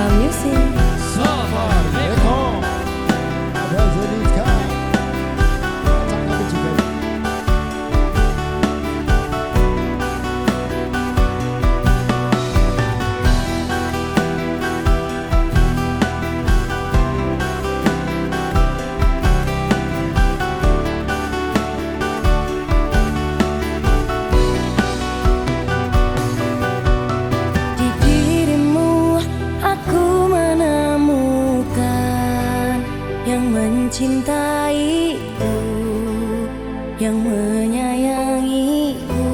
mencintaiku, yang menyayangiku.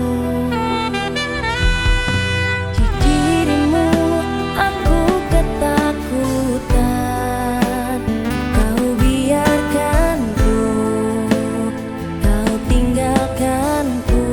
Di dirimu aku ketakutan, kau biarkanku, kau tinggalkanku.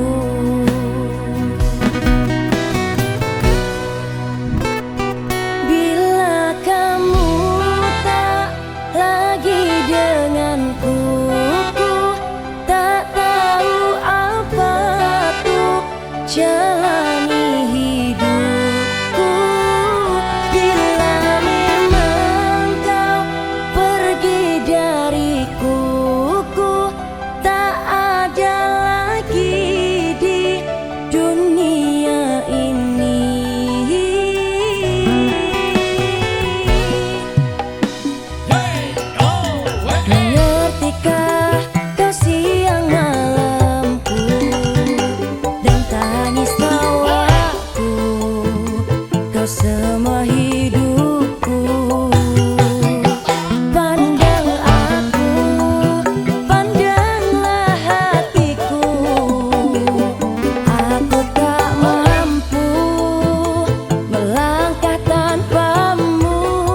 Bila kamu tak lagi denganku, ku tak tahu apa tuh jalani hidupku. Bila memang kau pergi dariku, ku tak ada lagi di dunia ini. Mengertikah kau siang malamku dan tangis tawaku, kau semua hidupku. Pandang aku, pandanglah hatiku, aku tak mampu melangkah tanpamu.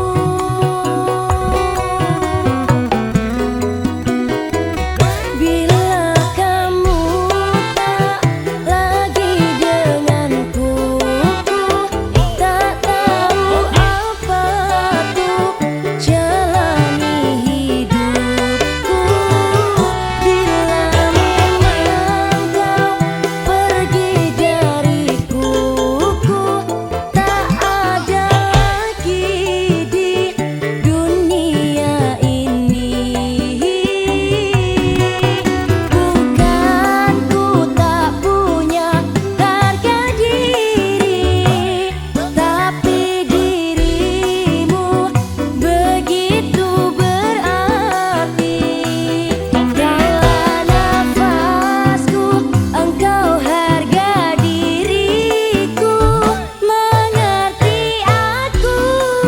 Bila kamu tak lagi denganku, ku tak tahu apa tuh jalani hidupku. Bila memang kau pergi dariku, ku tak ada lagi di dunia ini. Bukan ku tak punya harga diri, tapi dirimu begitu berarti. Dalam nafasku engkau harga diriku, mengerti aku.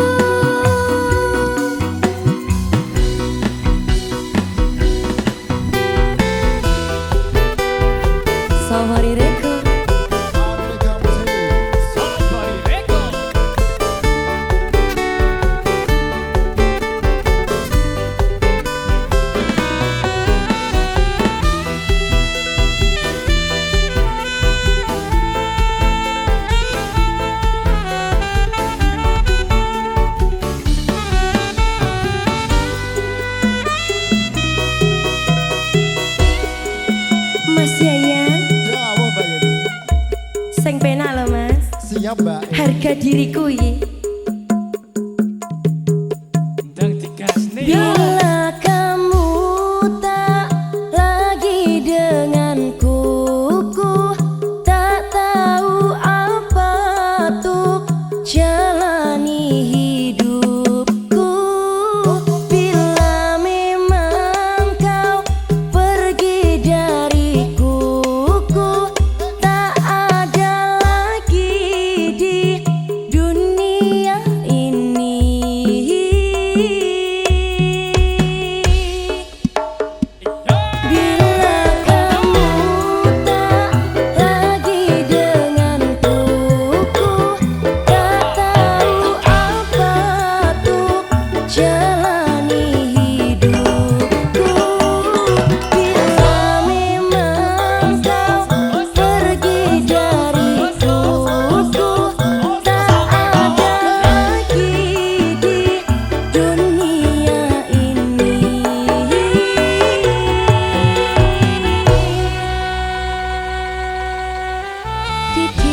Safari Record. Mas Yayan, Ya, apa Mbak Yeni? sing penak lho Mas. Siap Mbak. Harga diriku iki. Bila kamu tak lagi denganku, ku tak tahu apa tuh jalani hidupku. Bila memang kau pergi dariku, ku tak ada lagi di dunia ini. Bila kamu tak lagi denganku, ku tak tahu apa tuh jalani hidupku. Bila memang kau pergi dariku, ku tak ada lagi di dunia ini. Di